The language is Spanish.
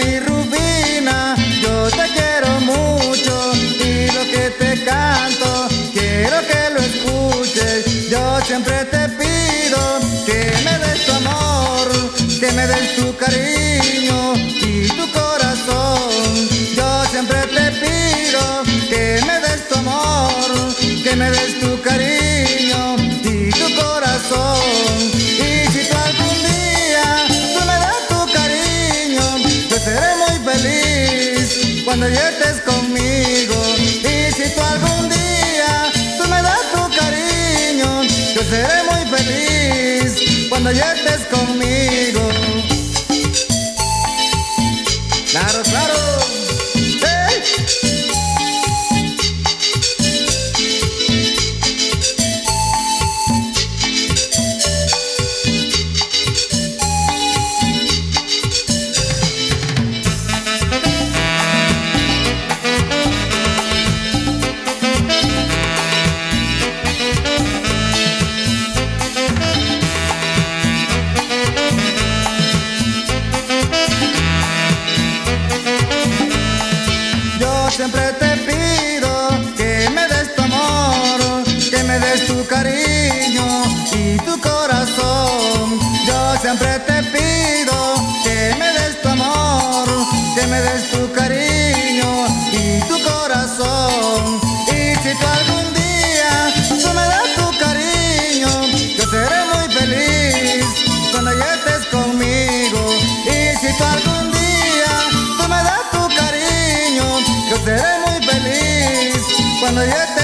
mi Rubina, yo te quiero mucho y lo que te canto quiero que lo escuches. Yo siempre te pido que me des tu amor, que me des tu cariño y tu corazón. Yo siempre te pido que me des tu amor, que me des tu cariño y tu corazón. Y si tú algún día tú me das tu cariño, yo seré muy feliz cuando ya estés conmigo. Y si tú algún día tú me das tu cariño, yo seré muy feliz cuando ya estés conmigo. Claro, claro. ¡Hey! Siempre te pido que me des tu amor, que me des tu cariño y tu corazón. Yo siempre te pido que me des tu amor, que me des tu cariño y tu corazón. Y si tú algún día tú me das tu cariño, yo seré muy feliz cuando ya estés conmigo. Y si tú algún día tú me das tu cariño, yo seré muy feliz cuando ya